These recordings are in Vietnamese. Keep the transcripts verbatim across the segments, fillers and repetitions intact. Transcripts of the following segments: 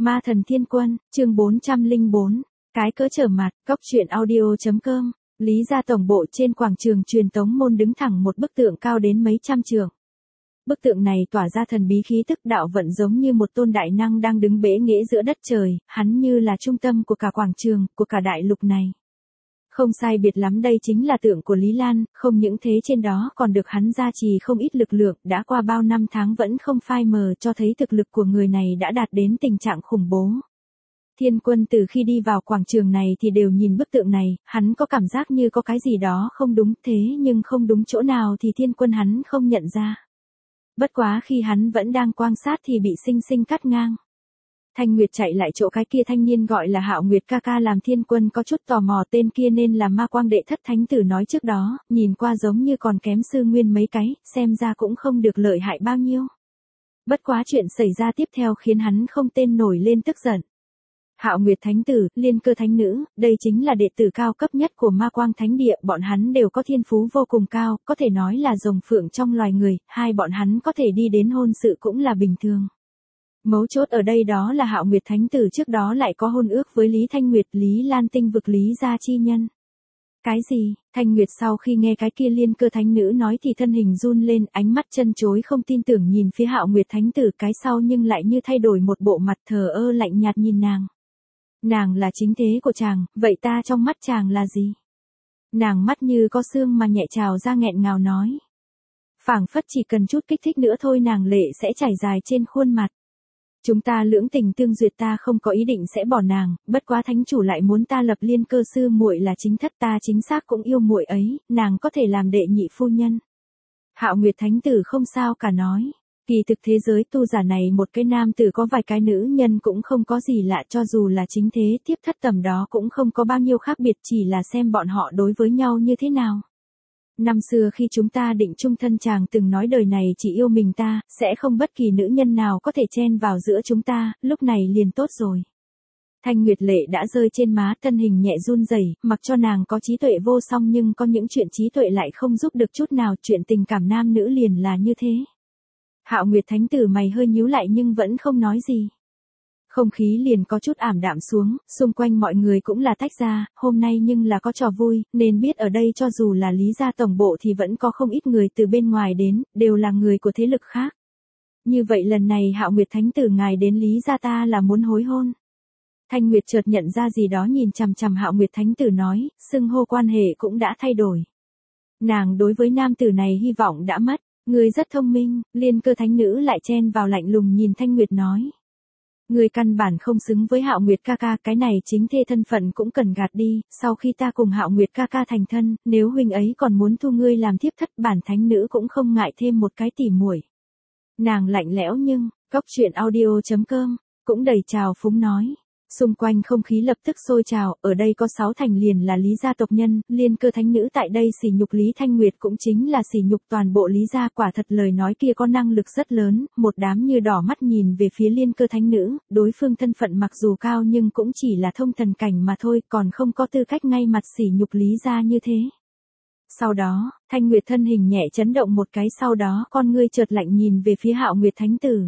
Ma thần thiên quân, chương bốn trăm lẻ bốn, cái cỡ trở mặt, cóc truyện audio chấm com. Lý gia tổng bộ trên quảng trường truyền tống môn đứng thẳng một bức tượng cao đến mấy trăm trượng. Bức tượng này tỏa ra thần bí khí tức đạo vận giống như một tôn đại năng đang đứng bệ nghễ giữa đất trời, hắn như là trung tâm của cả quảng trường, của cả đại lục này. Không sai biệt lắm, đây chính là tượng của Lý Lan, không những thế trên đó còn được hắn gia trì không ít lực lượng, đã qua bao năm tháng vẫn không phai mờ, cho thấy thực lực của người này đã đạt đến tình trạng khủng bố. Thiên quân từ khi đi vào quảng trường này thì đều nhìn bức tượng này, hắn có cảm giác như có cái gì đó không đúng, thế nhưng không đúng chỗ nào thì thiên quân hắn không nhận ra. Bất quá khi hắn vẫn đang quan sát thì bị sinh sinh cắt ngang. Thanh Nguyệt chạy lại chỗ cái kia thanh niên gọi là Hạo Nguyệt ca ca, làm thiên quân có chút tò mò, tên kia nên là ma quang đệ thất thánh tử nói trước đó, nhìn qua giống như còn kém sư nguyên mấy cái, xem ra cũng không được lợi hại bao nhiêu. Bất quá chuyện xảy ra tiếp theo khiến hắn không tên nổi lên tức giận. Hạo Nguyệt thánh tử, Liên Cơ thánh nữ, đây chính là đệ tử cao cấp nhất của ma quang thánh địa, bọn hắn đều có thiên phú vô cùng cao, có thể nói là rồng phượng trong loài người, hai bọn hắn có thể đi đến hôn sự cũng là bình thường. Mấu chốt ở đây đó là Hạo Nguyệt thánh tử trước đó lại có hôn ước với Lý Thanh Nguyệt, Lý Lan tinh vực Lý gia chi nhân. Cái gì? Thanh Nguyệt sau khi nghe cái kia Liên Cơ thánh nữ nói thì thân hình run lên, ánh mắt chân chối không tin tưởng nhìn phía Hạo Nguyệt thánh tử, cái sau nhưng lại như thay đổi một bộ mặt thờ ơ lạnh nhạt nhìn nàng. Nàng là chính thế của chàng, vậy ta trong mắt chàng là gì? Nàng mắt như có xương mà nhẹ trào ra nghẹn ngào nói. Phảng phất chỉ cần chút kích thích nữa thôi nàng lệ sẽ chảy dài trên khuôn mặt. Chúng ta lưỡng tình tương duyệt, ta không có ý định sẽ bỏ nàng, bất quá thánh chủ lại muốn ta lập Liên Cơ sư muội là chính thất, ta chính xác cũng yêu muội ấy, nàng có thể làm đệ nhị phu nhân. Hạo Nguyệt thánh tử không sao cả nói. Kỳ thực thế giới tu giả này một cái nam tử có vài cái nữ nhân cũng không có gì lạ, cho dù là chính thế tiếp thất tầm đó cũng không có bao nhiêu khác biệt, chỉ là xem bọn họ đối với nhau như thế nào. Năm xưa khi chúng ta định chung thân chàng từng nói đời này chỉ yêu mình ta, sẽ không bất kỳ nữ nhân nào có thể chen vào giữa chúng ta, lúc này liền tốt rồi. Thanh Nguyệt lệ đã rơi trên má, thân hình nhẹ run rẩy, mặc cho nàng có trí tuệ vô song nhưng có những chuyện trí tuệ lại không giúp được chút nào, chuyện tình cảm nam nữ liền là như thế. Hạo Nguyệt thánh tử mày hơi nhíu lại nhưng vẫn không nói gì. Không khí liền có chút ảm đạm xuống, xung quanh mọi người cũng là tách ra, hôm nay nhưng là có trò vui, nên biết ở đây cho dù là Lý gia tổng bộ thì vẫn có không ít người từ bên ngoài đến, đều là người của thế lực khác. Như vậy lần này Hạo Nguyệt thánh tử ngài đến Lý gia ta là muốn hối hôn. Thanh Nguyệt chợt nhận ra gì đó nhìn chằm chằm Hạo Nguyệt thánh tử nói, xưng hô quan hệ cũng đã thay đổi. Nàng đối với nam tử này hy vọng đã mất. Người rất thông minh, Liên Cơ thánh nữ lại chen vào lạnh lùng nhìn Thanh Nguyệt nói. Người căn bản không xứng với Hạo Nguyệt ca ca, cái này chính thê thân phận cũng cần gạt đi, sau khi ta cùng Hạo Nguyệt ca ca thành thân, nếu huynh ấy còn muốn thu ngươi làm thiếp thất, bản thánh nữ cũng không ngại thêm một cái tỉ muội. Nàng lạnh lẽo nhưng, cóc truyện audio chấm com, cũng đầy trào phúng nói. Xung quanh không khí lập tức sôi trào, ở đây có sáu thành liền là Lý gia tộc nhân, Liên Cơ thánh nữ tại đây sỉ nhục Lý Thanh Nguyệt cũng chính là sỉ nhục toàn bộ Lý gia, quả thật lời nói kia có năng lực rất lớn, một đám như đỏ mắt nhìn về phía Liên Cơ thánh nữ, đối phương thân phận mặc dù cao nhưng cũng chỉ là thông thần cảnh mà thôi, còn không có tư cách ngay mặt sỉ nhục Lý gia như thế. Sau đó, Thanh Nguyệt thân hình nhẹ chấn động một cái, sau đó con ngươi chợt lạnh nhìn về phía Hạo Nguyệt thánh tử.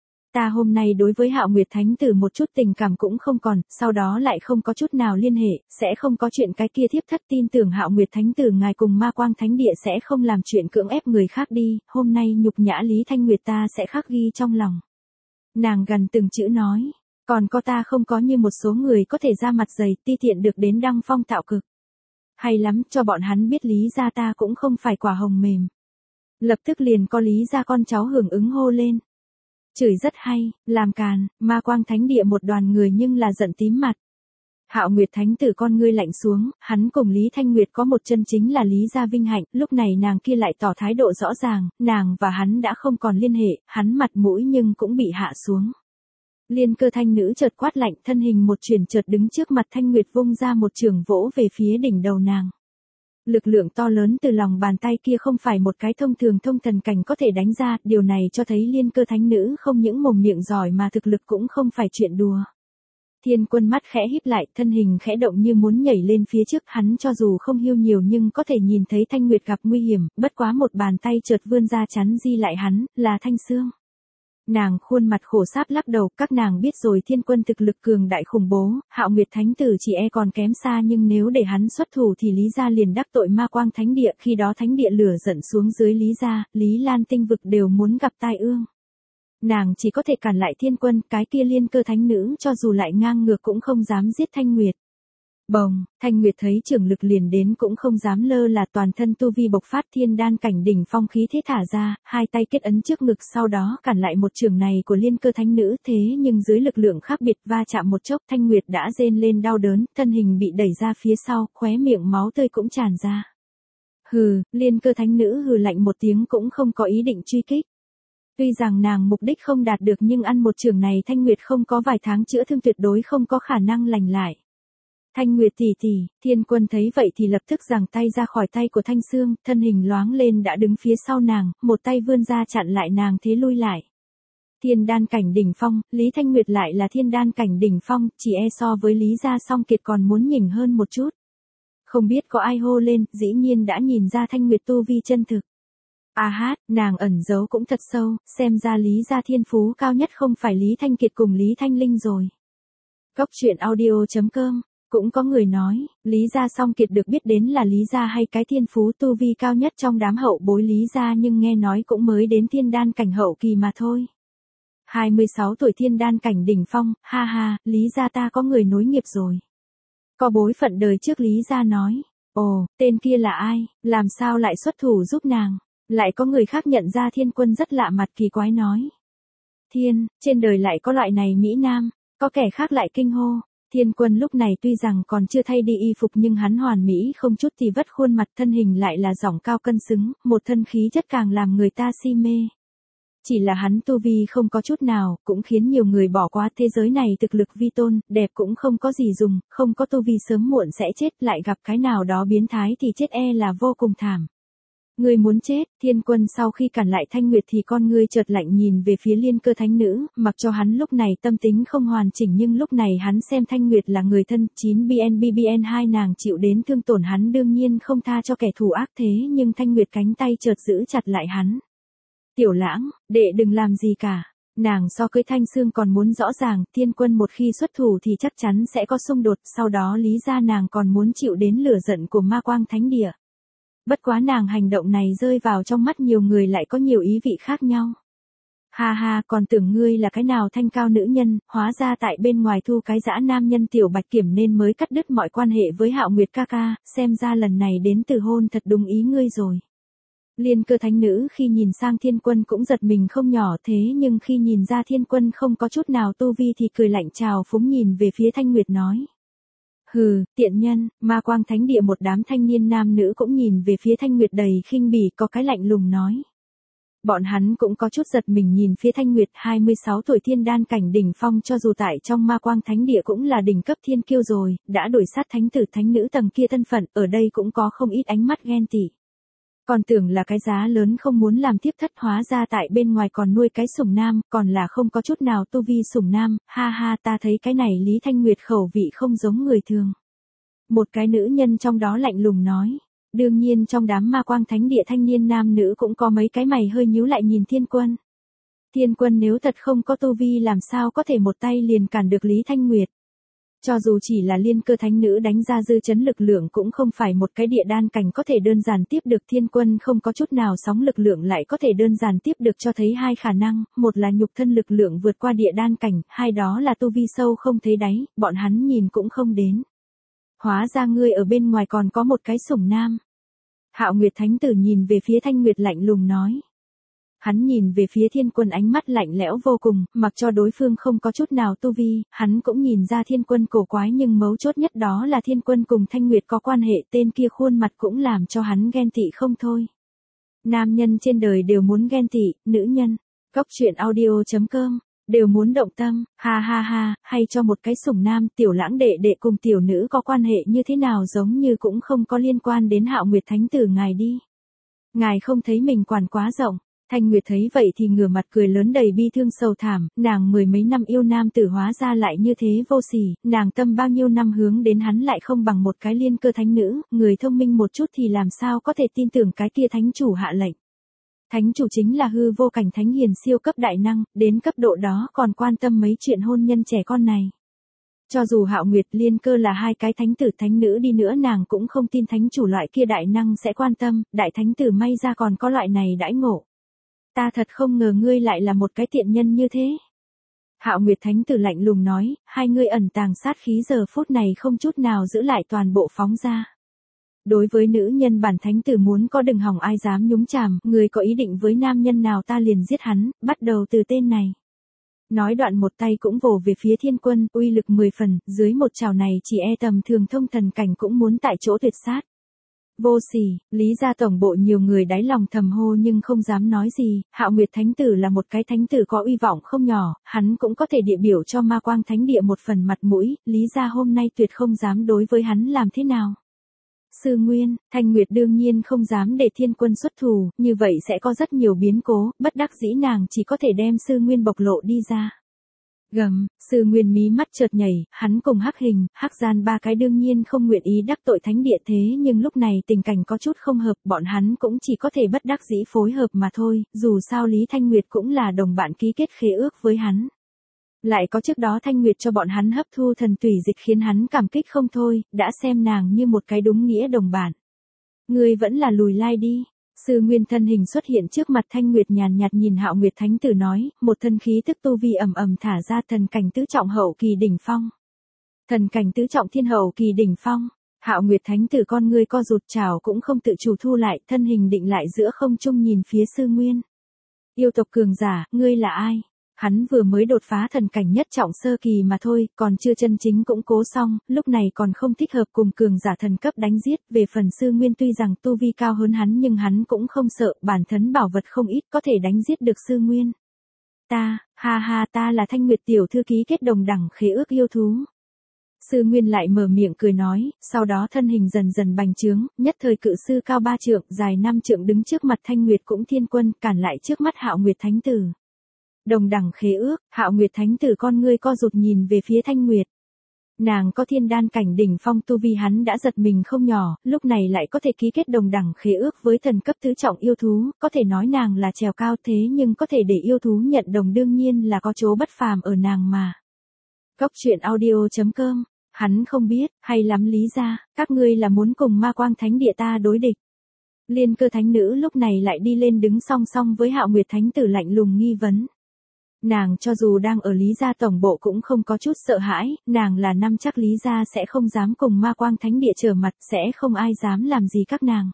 Ta hôm nay đối với Hạo Nguyệt thánh tử một chút tình cảm cũng không còn, sau đó lại không có chút nào liên hệ, sẽ không có chuyện cái kia thiếp thất, tin tưởng Hạo Nguyệt thánh tử ngài cùng ma quang thánh địa sẽ không làm chuyện cưỡng ép người khác đi, hôm nay nhục nhã Lý Thanh Nguyệt ta sẽ khắc ghi trong lòng. Nàng gần từng chữ nói, còn có ta không có như một số người có thể ra mặt dày ti tiện được đến đăng phong tạo cực. Hay lắm, cho bọn hắn biết Lý gia ta cũng không phải quả hồng mềm. Lập tức liền có Lý gia con cháu hưởng ứng hô lên. Chửi rất hay, làm càn, ma quang thánh địa một đoàn người nhưng là giận tím mặt. Hạo Nguyệt thánh tử con ngươi lạnh xuống, hắn cùng Lý Thanh Nguyệt có một chân chính là Lý gia vinh hạnh, lúc này nàng kia lại tỏ thái độ rõ ràng, nàng và hắn đã không còn liên hệ, hắn mặt mũi nhưng cũng bị hạ xuống. Liên Cơ thanh nữ chợt quát lạnh, thân hình một chuyển chợt đứng trước mặt Thanh Nguyệt vung ra một trường vỗ về phía đỉnh đầu nàng. Lực lượng to lớn từ lòng bàn tay kia không phải một cái thông thường thông thần cảnh có thể đánh ra, điều này cho thấy Liên Cơ thánh nữ không những mồm miệng giỏi mà thực lực cũng không phải chuyện đùa. Thiên quân mắt khẽ híp lại, thân hình khẽ động như muốn nhảy lên phía trước, hắn cho dù không hiêu nhiều nhưng có thể nhìn thấy Thanh Nguyệt gặp nguy hiểm, bất quá một bàn tay chợt vươn ra chắn di lại hắn, là Thanh Sương. Nàng khuôn mặt khổ sáp lắc đầu, các nàng biết rồi thiên quân thực lực cường đại khủng bố, Hạo Nguyệt Thánh Tử chỉ e còn kém xa, nhưng nếu để hắn xuất thủ thì Lý gia liền đắc tội Ma Quang Thánh Địa, khi đó Thánh Địa lửa giận xuống dưới Lý gia, Lý Lan tinh vực đều muốn gặp tai ương. Nàng chỉ có thể cản lại thiên quân, cái kia Liên Cơ Thánh Nữ cho dù lại ngang ngược cũng không dám giết Thanh Nguyệt. Bồng, Thanh Nguyệt thấy trưởng lực liền đến cũng không dám lơ là, toàn thân tu vi bộc phát, thiên đan cảnh đỉnh phong khí thế thả ra, hai tay kết ấn trước ngực, sau đó cản lại một trường này của Liên Cơ Thánh Nữ, thế nhưng dưới lực lượng khác biệt va chạm một chốc, Thanh Nguyệt đã rên lên đau đớn, thân hình bị đẩy ra phía sau, khóe miệng máu tươi cũng tràn ra. Hừ, Liên Cơ Thánh Nữ hừ lạnh một tiếng cũng không có ý định truy kích. Tuy rằng nàng mục đích không đạt được nhưng ăn một trường này Thanh Nguyệt không có vài tháng chữa thương tuyệt đối không có khả năng lành lại. Thanh Nguyệt tỷ tỷ, thiên quân thấy vậy thì lập tức giằng tay ra khỏi tay của Thanh Sương, thân hình loáng lên đã đứng phía sau nàng, một tay vươn ra chặn lại nàng thế lui lại. Thiên đan cảnh đỉnh phong, Lý Thanh Nguyệt lại là thiên đan cảnh đỉnh phong, chỉ e so với Lý gia Song Kiệt còn muốn nhỉnh hơn một chút. Không biết có ai hô lên, dĩ nhiên đã nhìn ra Thanh Nguyệt tu vi chân thực. A hát, nàng ẩn giấu cũng thật sâu, xem ra Lý gia thiên phú cao nhất không phải Lý Thanh Kiệt cùng Lý Thanh Linh rồi. Cốc truyện audio chấm com. Cũng có người nói, Lý gia Song Kiệt được biết đến là Lý gia hay cái thiên phú tu vi cao nhất trong đám hậu bối Lý gia, nhưng nghe nói cũng mới đến thiên đan cảnh hậu kỳ mà thôi. hai mươi sáu tuổi thiên đan cảnh đỉnh phong, ha ha, Lý gia ta có người nối nghiệp rồi. Có bối phận đời trước Lý gia nói, ồ, tên kia là ai, làm sao lại xuất thủ giúp nàng, lại có người khác nhận ra thiên quân rất lạ mặt kỳ quái nói. Thiên, trên đời lại có loại này Mỹ Nam, có kẻ khác lại kinh hô. Thiên quân lúc này tuy rằng còn chưa thay đi y phục nhưng hắn hoàn mỹ không chút thì vất, khuôn mặt thân hình lại là dỏng cao cân xứng, một thân khí chất càng làm người ta si mê. Chỉ là hắn tu vi không có chút nào, cũng khiến nhiều người bỏ qua, thế giới này thực lực vi tôn, đẹp cũng không có gì dùng, không có tu vi sớm muộn sẽ chết, lại gặp cái nào đó biến thái thì chết e là vô cùng thảm. Người muốn chết, thiên quân sau khi cản lại Thanh Nguyệt thì con ngươi chợt lạnh nhìn về phía Liên Cơ Thánh Nữ, mặc cho hắn lúc này tâm tính không hoàn chỉnh nhưng lúc này hắn xem Thanh Nguyệt là người thân, chín B N B B N hai nàng chịu đến thương tổn hắn đương nhiên không tha cho kẻ thù ác, thế nhưng Thanh Nguyệt cánh tay chợt giữ chặt lại hắn. Tiểu Lãng, đệ đừng làm gì cả. Nàng so với Thanh Sương còn muốn rõ ràng, thiên quân một khi xuất thủ thì chắc chắn sẽ có xung đột, sau đó Lý gia nàng còn muốn chịu đến lửa giận của Ma Quang Thánh Địa. Bất quá nàng hành động này rơi vào trong mắt nhiều người lại có nhiều ý vị khác nhau. Ha ha, còn tưởng ngươi là cái nào thanh cao nữ nhân, hóa ra tại bên ngoài thu cái dã nam nhân Tiểu Bạch Kiểm nên mới cắt đứt mọi quan hệ với Hạo Nguyệt ca ca, xem ra lần này đến từ hôn thật đúng ý ngươi rồi. Liên Cơ Thánh Nữ khi nhìn sang thiên quân cũng giật mình không nhỏ, thế nhưng khi nhìn ra thiên quân không có chút nào tu vi thì cười lạnh chào phúng nhìn về phía Thanh Nguyệt nói. Hừ, tiện nhân, Ma Quang Thánh Địa một đám thanh niên nam nữ cũng nhìn về phía Thanh Nguyệt đầy khinh bỉ, có cái lạnh lùng nói. Bọn hắn cũng có chút giật mình nhìn phía Thanh Nguyệt, hai mươi sáu tuổi thiên đan cảnh đỉnh phong, cho dù tại trong Ma Quang Thánh Địa cũng là đỉnh cấp thiên kiêu rồi, đã đổi sát thánh tử thánh nữ tầng kia thân phận, ở đây cũng có không ít ánh mắt ghen tị. Còn tưởng là cái giá lớn không muốn làm tiếp thất, hóa ra tại bên ngoài còn nuôi cái sủng nam, còn là không có chút nào tu vi sủng nam, ha ha, ta thấy cái này Lý Thanh Nguyệt khẩu vị không giống người thường. Một cái nữ nhân trong đó lạnh lùng nói. Đương nhiên trong đám Ma Quang Thánh Địa thanh niên nam nữ cũng có mấy cái mày hơi nhíu lại nhìn thiên quân. Thiên quân nếu thật không có tu vi làm sao có thể một tay liền cản được Lý Thanh Nguyệt. Cho dù chỉ là Liên Cơ Thánh Nữ đánh ra dư chấn lực lượng cũng không phải một cái địa đan cảnh có thể đơn giản tiếp được, thiên quân không có chút nào sóng lực lượng lại có thể đơn giản tiếp được, cho thấy hai khả năng, một là nhục thân lực lượng vượt qua địa đan cảnh, hai đó là tu vi sâu không thấy đáy, bọn hắn nhìn cũng không đến. Hóa ra ngươi ở bên ngoài còn có một cái sủng nam. Hạo Nguyệt Thánh Tử nhìn về phía Thanh Nguyệt lạnh lùng nói. Hắn nhìn về phía thiên quân ánh mắt lạnh lẽo vô cùng, mặc cho đối phương không có chút nào tu vi, hắn cũng nhìn ra thiên quân cổ quái, nhưng mấu chốt nhất đó là thiên quân cùng Thanh Nguyệt có quan hệ, tên kia khuôn mặt cũng làm cho hắn ghen tị không thôi. Nam nhân trên đời đều muốn ghen tị, nữ nhân, cốc truyện audio chấm com, đều muốn động tâm, ha ha ha, hay cho một cái sủng nam, Tiểu Lãng đệ đệ cùng tiểu nữ có quan hệ như thế nào giống như cũng không có liên quan đến Hạo Nguyệt Thánh Tử ngài đi. Ngài không thấy mình quản quá rộng. Thanh Nguyệt thấy vậy thì ngửa mặt cười lớn đầy bi thương sầu thảm, nàng mười mấy năm yêu nam tử hóa ra lại như thế vô sỉ, nàng tâm bao nhiêu năm hướng đến hắn lại không bằng một cái Liên Cơ Thánh Nữ, người thông minh một chút thì làm sao có thể tin tưởng cái kia thánh chủ hạ lệnh. Thánh chủ chính là hư vô cảnh thánh hiền siêu cấp đại năng, đến cấp độ đó còn quan tâm mấy chuyện hôn nhân trẻ con này. Cho dù Hạo Nguyệt Liên Cơ là hai cái thánh tử thánh nữ đi nữa nàng cũng không tin thánh chủ loại kia đại năng sẽ quan tâm, đại thánh tử may ra còn có loại này đãi ngộ. Ta thật không ngờ ngươi lại là một cái tiện nhân như thế. Hạo Nguyệt thánh tử lạnh lùng nói, hai ngươi ẩn tàng sát khí giờ phút này không chút nào giữ lại toàn bộ phóng ra. Đối với nữ nhân bản thánh tử muốn có đừng hỏng ai dám nhúng chàm, người có ý định với nam nhân nào ta liền giết hắn, bắt đầu từ tên này. Nói đoạn một tay cũng vồ về phía thiên quân, uy lực mười phần, dưới một trào này chỉ e tầm thường thông thần cảnh cũng muốn tại chỗ tuyệt sát. Vô sỉ, Lý gia tổng bộ nhiều người đáy lòng thầm hô nhưng không dám nói gì, Hạo Nguyệt thánh tử là một cái thánh tử có uy vọng không nhỏ, hắn cũng có thể địa biểu cho ma quang thánh địa một phần mặt mũi, Lý gia hôm nay tuyệt không dám đối với hắn làm thế nào. Sư Nguyên, Thanh Nguyệt đương nhiên không dám để thiên quân xuất thủ, như vậy sẽ có rất nhiều biến cố, bất đắc dĩ nàng chỉ có thể đem Sư Nguyên bộc lộ đi ra. Gầm, Sư Nguyên mí mắt chợt nhảy, hắn cùng Hắc Hình, Hắc Gian ba cái đương nhiên không nguyện ý đắc tội thánh địa thế nhưng lúc này tình cảnh có chút không hợp, bọn hắn cũng chỉ có thể bất đắc dĩ phối hợp mà thôi, dù sao Lý Thanh Nguyệt cũng là đồng bạn ký kết khế ước với hắn. Lại có trước đó Thanh Nguyệt cho bọn hắn hấp thu thần tùy dịch khiến hắn cảm kích không thôi, đã xem nàng như một cái đúng nghĩa đồng bạn. Ngươi vẫn là lùi lai đi. Sư Nguyên thân hình xuất hiện trước mặt Thanh Nguyệt nhàn nhạt nhìn Hạo Nguyệt thánh tử nói, một thân khí tức tu vi ầm ầm thả ra thần cảnh tứ trọng hậu kỳ đỉnh phong. Thần cảnh tứ trọng thiên hậu kỳ đỉnh phong. Hạo Nguyệt thánh tử con ngươi co rụt trào cũng không tự chủ thu lại, thân hình định lại giữa không trung nhìn phía Sư Nguyên. Yêu tộc cường giả, ngươi là ai? Hắn vừa mới đột phá thần cảnh nhất trọng sơ kỳ mà thôi, còn chưa chân chính cũng cố xong, lúc này còn không thích hợp cùng cường giả thần cấp đánh giết, về phần Sư Nguyên tuy rằng tu vi cao hơn hắn nhưng hắn cũng không sợ, bản thân bảo vật không ít có thể đánh giết được Sư Nguyên. Ta, ha ha ta là Thanh Nguyệt tiểu thư ký kết đồng đẳng khế ước yêu thú. Sư Nguyên lại mở miệng cười nói, sau đó thân hình dần dần bành trướng, nhất thời cự sư cao ba trượng, dài năm trượng đứng trước mặt Thanh Nguyệt cũng thiên quân, cản lại trước mắt Hạo Nguyệt thánh tử. Đồng đẳng khế ước, Hạo Nguyệt thánh tử con ngươi co rụt nhìn về phía Thanh Nguyệt. Nàng có thiên đan cảnh đỉnh phong tu vi hắn đã giật mình không nhỏ, lúc này lại có thể ký kết đồng đẳng khế ước với thần cấp tứ trọng yêu thú, có thể nói nàng là trèo cao thế nhưng có thể để yêu thú nhận đồng đương nhiên là có chỗ bất phàm ở nàng mà. Góc truyện audio chấm com, hắn không biết, hay lắm Lý gia, các ngươi là muốn cùng ma quang thánh địa ta đối địch. Liên Cơ thánh nữ lúc này lại đi lên đứng song song với Hạo Nguyệt thánh tử lạnh lùng nghi vấn. Nàng cho dù đang ở Lý gia tổng bộ cũng không có chút sợ hãi, nàng là năm chắc Lý gia sẽ không dám cùng ma quang thánh địa trở mặt, sẽ không ai dám làm gì các nàng.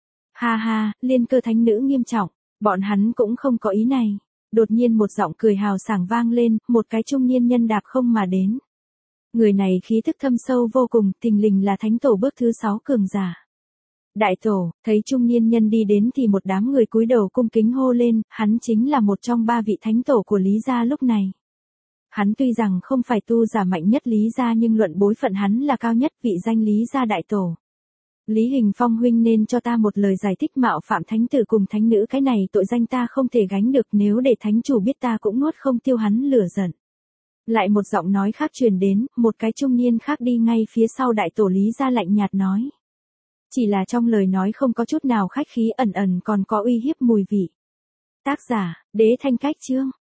Ha ha, Liên Cơ thánh nữ nghiêm trọng, bọn hắn cũng không có ý này. Đột nhiên một giọng cười hào sảng vang lên, một cái trung niên nhân đạp không mà đến. Người này khí thức thâm sâu vô cùng, thình lình là thánh tổ bước thứ sáu cường giả. Đại tổ, thấy trung niên nhân đi đến thì một đám người cúi đầu cung kính hô lên, hắn chính là một trong ba vị thánh tổ của Lý gia lúc này. Hắn tuy rằng không phải tu giả mạnh nhất Lý gia nhưng luận bối phận hắn là cao nhất vị danh Lý gia đại tổ. Lý Hình Phong huynh nên cho ta một lời giải thích mạo phạm thánh tử cùng thánh nữ cái này tội danh ta không thể gánh được nếu để thánh chủ biết ta cũng nuốt không tiêu hắn lửa giận. Lại một giọng nói khác truyền đến, một cái trung niên khác đi ngay phía sau đại tổ Lý gia lạnh nhạt nói. Chỉ là trong lời nói không có chút nào khách khí ẩn ẩn còn có uy hiếp mùi vị. Tác giả, Đế Thanh Cách Chương.